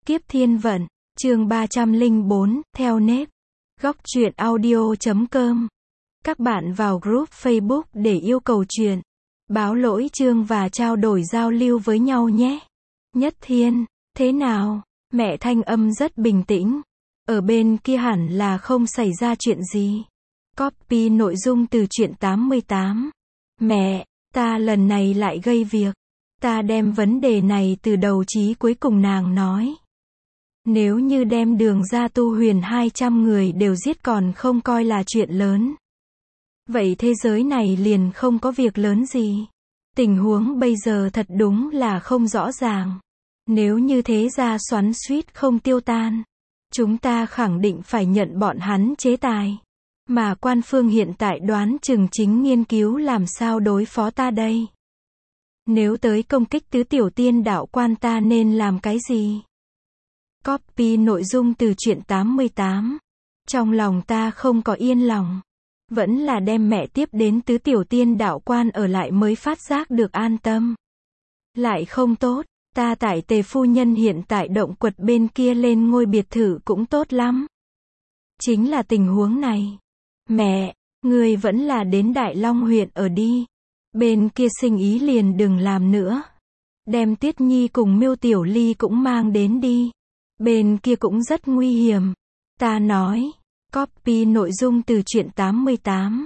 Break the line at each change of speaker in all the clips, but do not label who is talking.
Kiếp thiên vận, chương 304, theo nếp. Góc truyện audio.com. Các bạn vào group Facebook để yêu cầu truyện, báo lỗi chương và trao đổi giao lưu với nhau nhé. Nhất Thiên, thế nào? Mẹ thanh âm rất bình tĩnh. Ở bên kia hẳn là không xảy ra chuyện gì. Copy nội dung từ truyện 88. Mẹ, ta lần này lại gây việc. Ta đem vấn đề này từ đầu chí cuối cùng nàng nói. Nếu như đem Đường ra tu huyền 200 người đều giết còn không coi là chuyện lớn. Vậy thế giới này liền không có việc lớn gì. Tình huống bây giờ thật đúng là không rõ ràng. Nếu như thế ra xoắn xuýt không tiêu tan, chúng ta khẳng định phải nhận bọn hắn chế tài. Mà quan phương hiện tại đoán chừng chính nghiên cứu làm sao đối phó ta đây. Nếu tới công kích tứ tiểu tiên đạo quan ta nên làm cái gì? Copy nội dung từ truyện 88. Trong lòng ta không có yên lòng. Vẫn là đem mẹ tiếp đến tứ tiểu tiên đạo quan ở lại mới phát giác được an tâm. Lại không tốt, ta tại Tề phu nhân hiện tại động quật bên kia lên ngôi biệt thự cũng tốt lắm. Chính là tình huống này. Mẹ, người vẫn là đến Đại Long huyện ở đi. Bên kia sinh ý liền đừng làm nữa. Đem Tuyết Nhi cùng Miêu Tiểu Ly cũng mang đến đi. Bên kia cũng rất nguy hiểm. Ta nói. Copy nội dung từ truyện 88.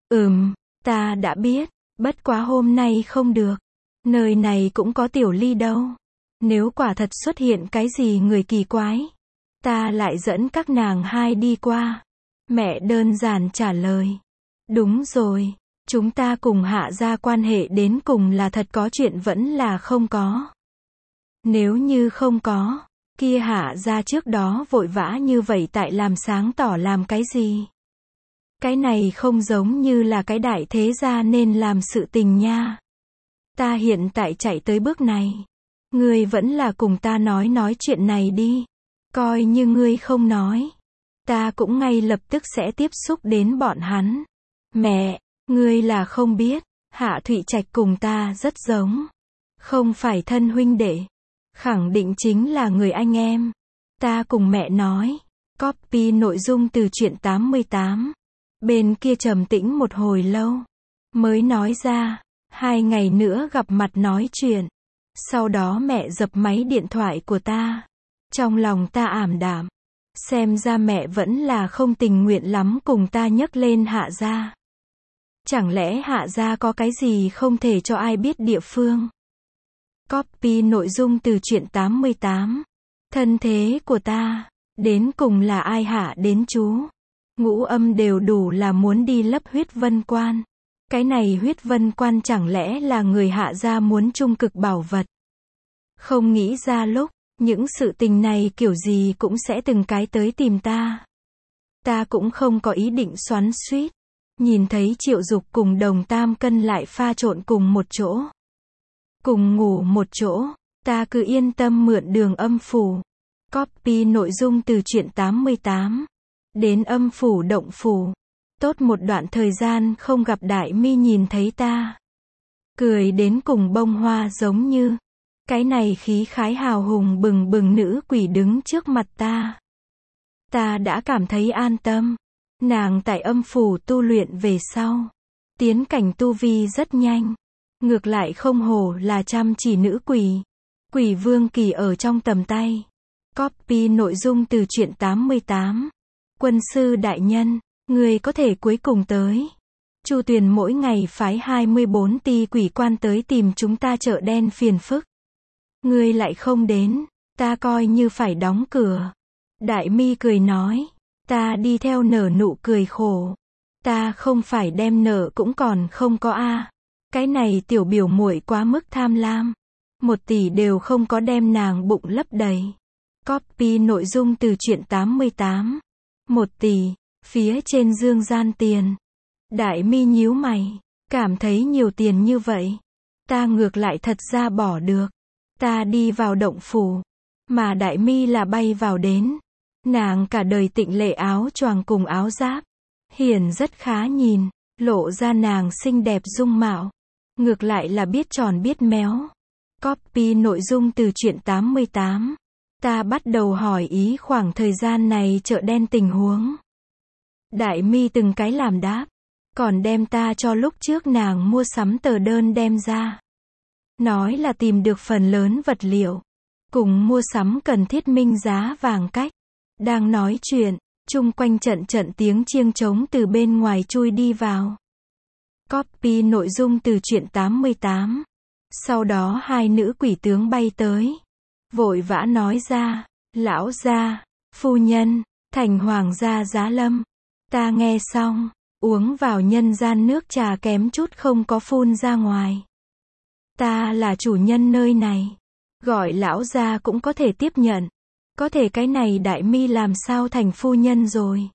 Ta đã biết. Bất quá hôm nay không được. Nơi này cũng có Tiểu Ly đâu. Nếu quả thật xuất hiện cái gì người kỳ quái, ta lại dẫn các nàng hai đi qua. Mẹ đơn giản trả lời. Đúng rồi. Chúng ta cùng Hạ gia quan hệ đến cùng là thật có chuyện vẫn là không có. Nếu như không có, kia Hạ gia trước đó vội vã như vậy tại làm sáng tỏ làm cái gì? Cái này không giống như là cái đại thế gia nên làm sự tình nha. Ta hiện tại chạy tới bước này. Ngươi vẫn là cùng ta nói chuyện này đi. Coi như ngươi không nói. Ta cũng ngay lập tức sẽ tiếp xúc đến bọn hắn. Mẹ, ngươi là không biết, Hạ Thụy Trạch cùng ta rất giống. Không phải thân huynh đệ. Khẳng định chính là người anh em. Ta cùng mẹ nói. Copy nội dung từ truyện 88. Bên kia trầm tĩnh một hồi lâu. Mới nói ra. 2 ngày nữa gặp mặt nói chuyện. Sau đó mẹ dập máy điện thoại của ta. Trong lòng ta ảm đạm. Xem ra mẹ vẫn là không tình nguyện lắm cùng ta nhấc lên Hạ gia. Chẳng lẽ Hạ gia có cái gì không thể cho ai biết địa phương? Copy nội dung từ truyện 88. Thân thế của ta, đến cùng là ai hạ đến chú? Ngũ âm đều đủ là muốn đi lấp huyết vân quan. Cái này huyết vân quan chẳng lẽ là người Hạ gia muốn trung cực bảo vật? Không nghĩ ra lúc, những sự tình này kiểu gì cũng sẽ từng cái tới tìm ta. Ta cũng không có ý định xoắn xuýt. Nhìn thấy Triệu Dục cùng Đồng Tam Cân lại pha trộn cùng một chỗ. Cùng ngủ một chỗ, ta cứ yên tâm mượn Đường âm phủ. Copy nội dung từ truyện 88. Đến âm phủ động phủ. Tốt một đoạn thời gian không gặp Đại Mi nhìn thấy ta. Cười đến cùng bông hoa giống như. Cái này khí khái hào hùng bừng bừng nữ quỷ đứng trước mặt ta. Ta đã cảm thấy an tâm. Nàng tại âm phủ tu luyện về sau. Tiến cảnh tu vi rất nhanh. Ngược lại không hổ là chăm chỉ nữ quỷ. Quỷ vương kỳ ở trong tầm tay. Copy nội dung từ truyện 88. Quân sư đại nhân, người có thể cuối cùng tới. Chu Tuyền mỗi ngày phái 24 ti quỷ quan tới tìm chúng ta chợ đen phiền phức. Người lại không đến, ta coi như phải đóng cửa. Đại Mi cười nói. Ta đi theo nở nụ cười khổ. Ta không phải đem nợ cũng còn không có a. Cái này tiểu biểu muội quá mức tham lam. 1 tỷ đều không có đem nàng bụng lấp đầy. Copy nội dung từ truyện 88. 1 tỷ, phía trên dương gian tiền. Đại Mi nhíu mày, cảm thấy nhiều tiền như vậy. Ta ngược lại thật ra bỏ được. Ta đi vào động phủ. Mà Đại Mi là bay vào đến. Nàng cả đời tịnh lệ áo choàng cùng áo giáp. Hiền rất khá nhìn, lộ ra nàng xinh đẹp dung mạo. Ngược lại là biết tròn biết méo. Copy nội dung từ truyện 88. Ta bắt đầu hỏi ý khoảng thời gian này chợ đen tình huống. Đại mi từng cái làm đáp. Còn đem ta cho lúc trước nàng mua sắm tờ đơn đem ra. Nói là tìm được phần lớn vật liệu. Cùng mua sắm cần thiết minh giá vàng cách. Đang nói chuyện, chung quanh trận tiếng chiêng trống từ bên ngoài chui đi vào. Copy nội dung từ truyện 88. Sau đó hai nữ quỷ tướng bay tới. Vội vã nói ra, lão gia, phu nhân, thành hoàng gia giá lâm. Ta nghe xong, uống vào nhân gian nước trà kém chút không có phun ra ngoài. Ta là chủ nhân nơi này. Gọi lão gia cũng có thể tiếp nhận. Có thể cái này đại mi làm sao thành phu nhân rồi.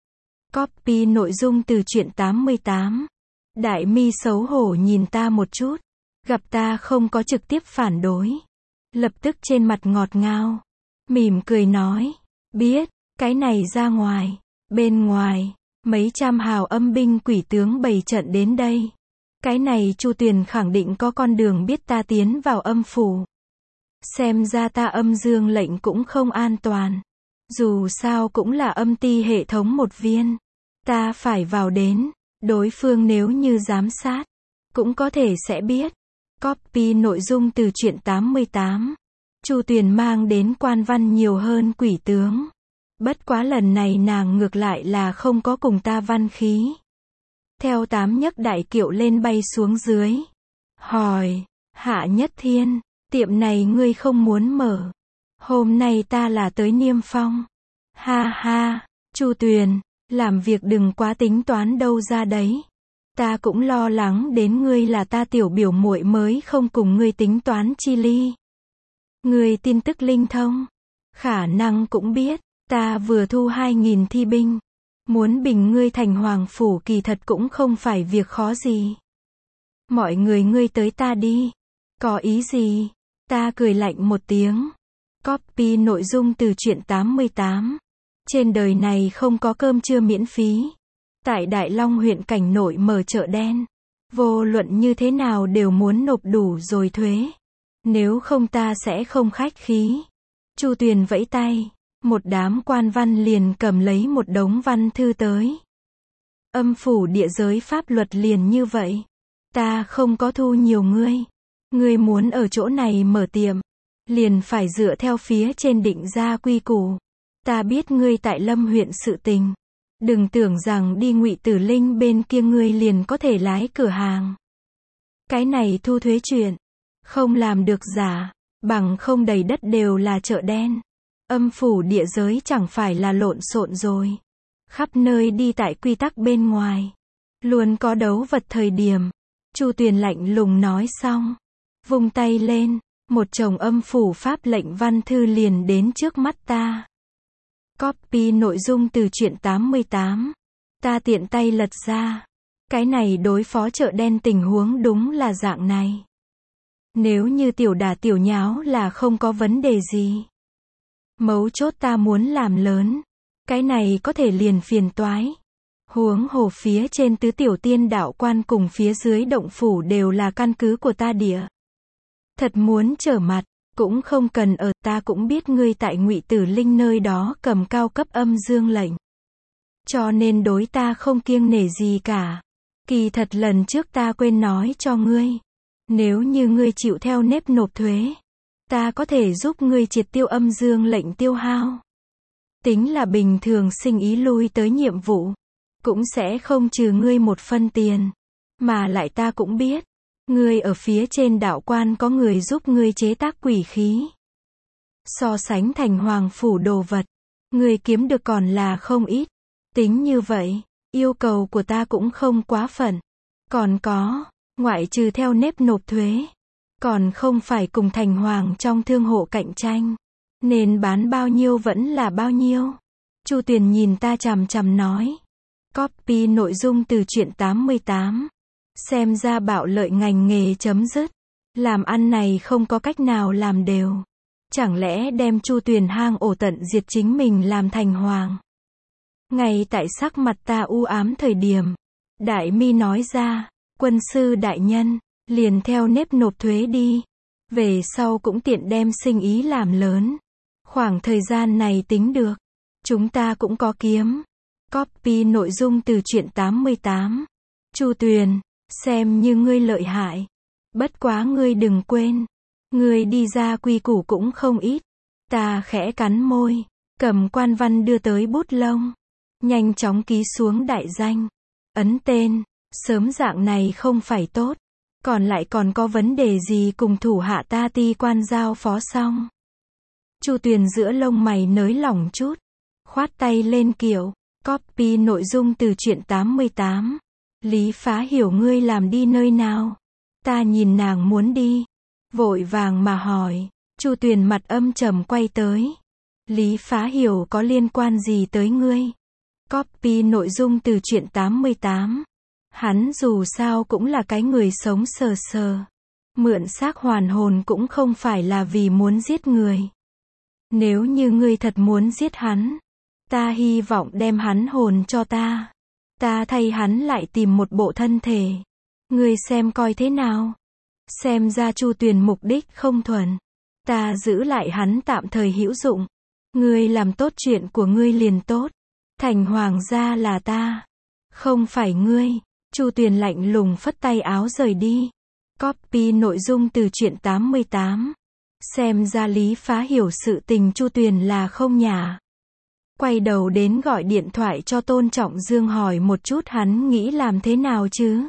Copy nội dung từ truyện 88. Đại mi xấu hổ nhìn ta một chút. Gặp ta không có trực tiếp phản đối. Lập tức trên mặt ngọt ngào. Mỉm cười nói. Biết, cái này ra ngoài. Bên ngoài, mấy trăm hào âm binh quỷ tướng bày trận đến đây. Cái này Chu Tuyền khẳng định có con đường biết ta tiến vào âm phủ. Xem ra ta âm dương lệnh cũng không an toàn. Dù sao cũng là âm ti hệ thống một viên. Ta phải vào đến. Đối phương nếu như giám sát, cũng có thể sẽ biết. Copy nội dung từ truyện 88. Chu Tuyền mang đến quan văn nhiều hơn quỷ tướng. Bất quá lần này nàng ngược lại là không có cùng ta văn khí. Theo 8 nhấc đại kiệu lên bay xuống dưới. Hỏi, Hạ Nhất Thiên, tiệm này ngươi không muốn mở. Hôm nay ta là tới Niêm Phong. Ha ha, Chu Tuyền, làm việc đừng quá tính toán đâu ra đấy. Ta cũng lo lắng đến ngươi là ta tiểu biểu muội mới không cùng ngươi tính toán chi ly. Ngươi tin tức linh thông. Khả năng cũng biết, ta vừa thu 2.000 thi binh. Muốn bình ngươi thành hoàng phủ kỳ thật cũng không phải việc khó gì. Mọi người ngươi tới ta đi. Có ý gì? Ta cười lạnh một tiếng. Copy nội dung từ truyện 88. Trên đời này không có cơm trưa miễn phí. Tại Đại Long huyện cảnh nội mở chợ đen. Vô luận như thế nào đều muốn nộp đủ rồi thuế. Nếu không ta sẽ không khách khí. Chu Tuyền vẫy tay. Một đám quan văn liền cầm lấy một đống văn thư tới. Âm phủ địa giới pháp luật liền như vậy. Ta không có thu nhiều ngươi. Ngươi muốn ở chỗ này mở tiệm. Liền phải dựa theo phía trên định ra quy củ. Ta biết ngươi tại Lâm huyện sự tình. Đừng tưởng rằng đi Ngụy Tử Linh bên kia ngươi liền có thể lái cửa hàng. Cái này thu thuế chuyện. Không làm được giả. Bằng không đầy đất đều là chợ đen. Âm phủ địa giới chẳng phải là lộn xộn rồi. Khắp nơi đi tại quy tắc bên ngoài. Luôn có đấu vật thời điểm. Chu Tuyền lạnh lùng nói xong. Vung tay lên. Một chồng âm phủ pháp lệnh văn thư liền đến trước mắt ta. Copy nội dung từ truyện 88. Ta tiện tay lật ra. Cái này đối phó chợ đen tình huống đúng là dạng này. Nếu như tiểu đả tiểu nháo là không có vấn đề gì. Mấu chốt ta muốn làm lớn. Cái này có thể liền phiền toái. Huống hồ phía trên tứ tiểu tiên đạo quan cùng phía dưới động phủ đều là căn cứ của ta địa. Thật muốn trở mặt, cũng không cần ở, ta cũng biết ngươi tại Ngụy Tử Linh nơi đó cầm cao cấp âm dương lệnh. Cho nên đối ta không kiêng nể gì cả. Kỳ thật lần trước ta quên nói cho ngươi. Nếu như ngươi chịu theo nếp nộp thuế, ta có thể giúp ngươi triệt tiêu âm dương lệnh tiêu hao. Tính là bình thường sinh ý lui tới nhiệm vụ, cũng sẽ không trừ ngươi một phân tiền. Mà lại ta cũng biết, ngươi ở phía trên đạo quan có người giúp ngươi chế tác quỷ khí. So sánh thành hoàng phủ đồ vật, ngươi kiếm được còn là không ít. Tính như vậy, yêu cầu của ta cũng không quá phận. Còn có, ngoại trừ theo nếp nộp thuế, còn không phải cùng thành hoàng trong thương hộ cạnh tranh. Nên bán bao nhiêu vẫn là bao nhiêu. Chu Tuyền nhìn ta chằm chằm nói. Copy nội dung từ truyện 88. Xem ra bạo lợi ngành nghề chấm dứt. Làm ăn này không có cách nào làm đều. Chẳng lẽ đem Chu Tuyền hang ổ tận diệt chính mình làm thành hoàng. Ngay tại sắc mặt ta u ám thời điểm, Đại Mi nói ra, quân sư đại nhân, liền theo nếp nộp thuế đi. Về sau cũng tiện đem sinh ý làm lớn. Khoảng thời gian này tính được. Chúng ta cũng có kiếm. Copy nội dung từ truyện 88. Chu Tuyền, xem như ngươi lợi hại. Bất quá ngươi đừng quên. Ngươi đi ra quy củ cũng không ít. Ta khẽ cắn môi. Cầm quan văn đưa tới bút lông. Nhanh chóng ký xuống đại danh. Ấn tên. Sớm dạng này không phải tốt. Còn lại còn có vấn đề gì cùng thủ hạ ta ti quan giao phó xong. Chu Tuyền giữa lông mày nới lỏng chút. Khoát tay lên kiểu. Copy nội dung từ truyện 88. Lý Phá Hiểu ngươi làm đi nơi nào? Ta nhìn nàng muốn đi. Vội vàng mà hỏi. Chu Tuyền mặt âm trầm quay tới. Lý Phá Hiểu có liên quan gì tới ngươi? Copy nội dung từ truyện 88. Hắn dù sao cũng là cái người sống sờ sờ. Mượn xác hoàn hồn cũng không phải là vì muốn giết người. Nếu như ngươi thật muốn giết hắn, ta hy vọng đem hắn hồn cho ta. Ta thay hắn lại tìm một bộ thân thể. Ngươi xem coi thế nào? Xem ra Chu Tuyền mục đích không thuần. Ta giữ lại hắn tạm thời hữu dụng. Ngươi làm tốt chuyện của ngươi liền tốt. Thành hoàng gia là ta, không phải ngươi. Chu Tuyền lạnh lùng phất tay áo rời đi. Copy nội dung từ truyện 88. Xem ra Lý Phá Hiểu sự tình Chu Tuyền là không nhả. Quay đầu đến gọi điện thoại cho Tôn Trọng Dương hỏi một chút hắn nghĩ làm thế nào chứ.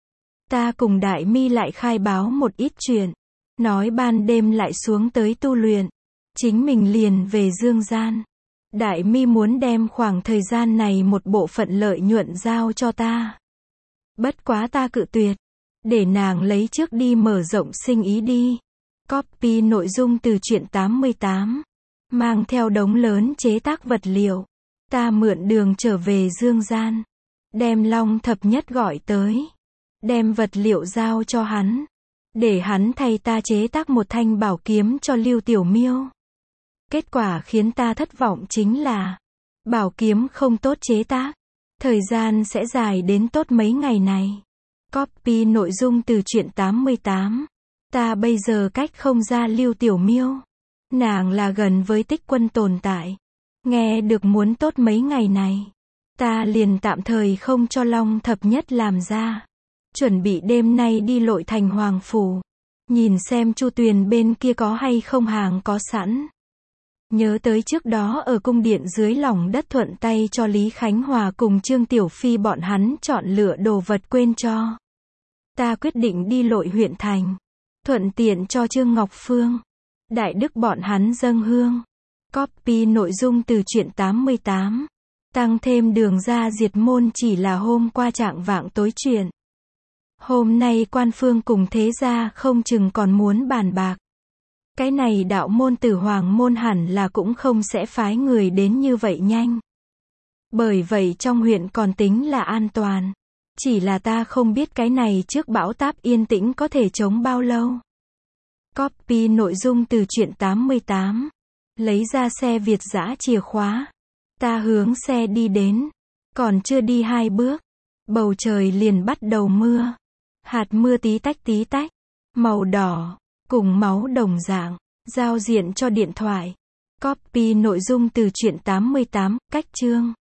Ta cùng Đại Mi lại khai báo một ít chuyện. Nói ban đêm lại xuống tới tu luyện. Chính mình liền về Dương gian. Đại Mi muốn đem khoảng thời gian này một bộ phận lợi nhuận giao cho ta. Bất quá ta cự tuyệt. Để nàng lấy trước đi mở rộng sinh ý đi. Copy nội dung từ truyện 88. Mang theo đống lớn chế tác vật liệu. Ta mượn đường trở về Dương gian. Đem Long Thập Nhất gọi tới. Đem vật liệu giao cho hắn. Để hắn thay ta chế tác một thanh bảo kiếm cho Lưu Tiểu Miêu. Kết quả khiến ta thất vọng chính là bảo kiếm không tốt chế tác. Thời gian sẽ dài đến tốt mấy ngày này. Copy nội dung từ truyện 88. Ta bây giờ cách không ra Lưu Tiểu Miêu. Nàng là gần với Tích Quân tồn tại. Nghe được muốn tốt mấy ngày này. Ta liền tạm thời không cho Long Thập Nhất làm ra. Chuẩn bị đêm nay đi lội thành Hoàng Phủ. Nhìn xem Chu Tuyền bên kia có hay không hàng có sẵn. Nhớ tới trước đó ở cung điện dưới lòng đất thuận tay cho Lý Khánh Hòa cùng Trương Tiểu Phi bọn hắn chọn lựa đồ vật quên cho. Ta quyết định đi lội huyện thành. Thuận tiện cho Trương Ngọc Phương, Đại Đức bọn hắn dâng hương. Copy nội dung từ truyện 88. Tăng thêm đường ra diệt môn chỉ là hôm qua trạng vạng tối chuyện. Hôm nay quan phương cùng thế gia không chừng còn muốn bàn bạc. Cái này đạo môn Tử Hoàng môn hẳn là cũng không sẽ phái người đến như vậy nhanh. Bởi vậy trong huyện còn tính là an toàn. Chỉ là ta không biết cái này trước bão táp yên tĩnh có thể chống bao lâu. Copy nội dung từ truyện 88. Lấy ra xe Việt dã chìa khóa. Ta hướng xe đi đến. Còn chưa đi 2 bước. Bầu trời liền bắt đầu mưa. Hạt mưa tí tách. Màu đỏ. Cùng máu đồng dạng. Giao diện cho điện thoại. Copy nội dung từ truyện 88. Cách chương.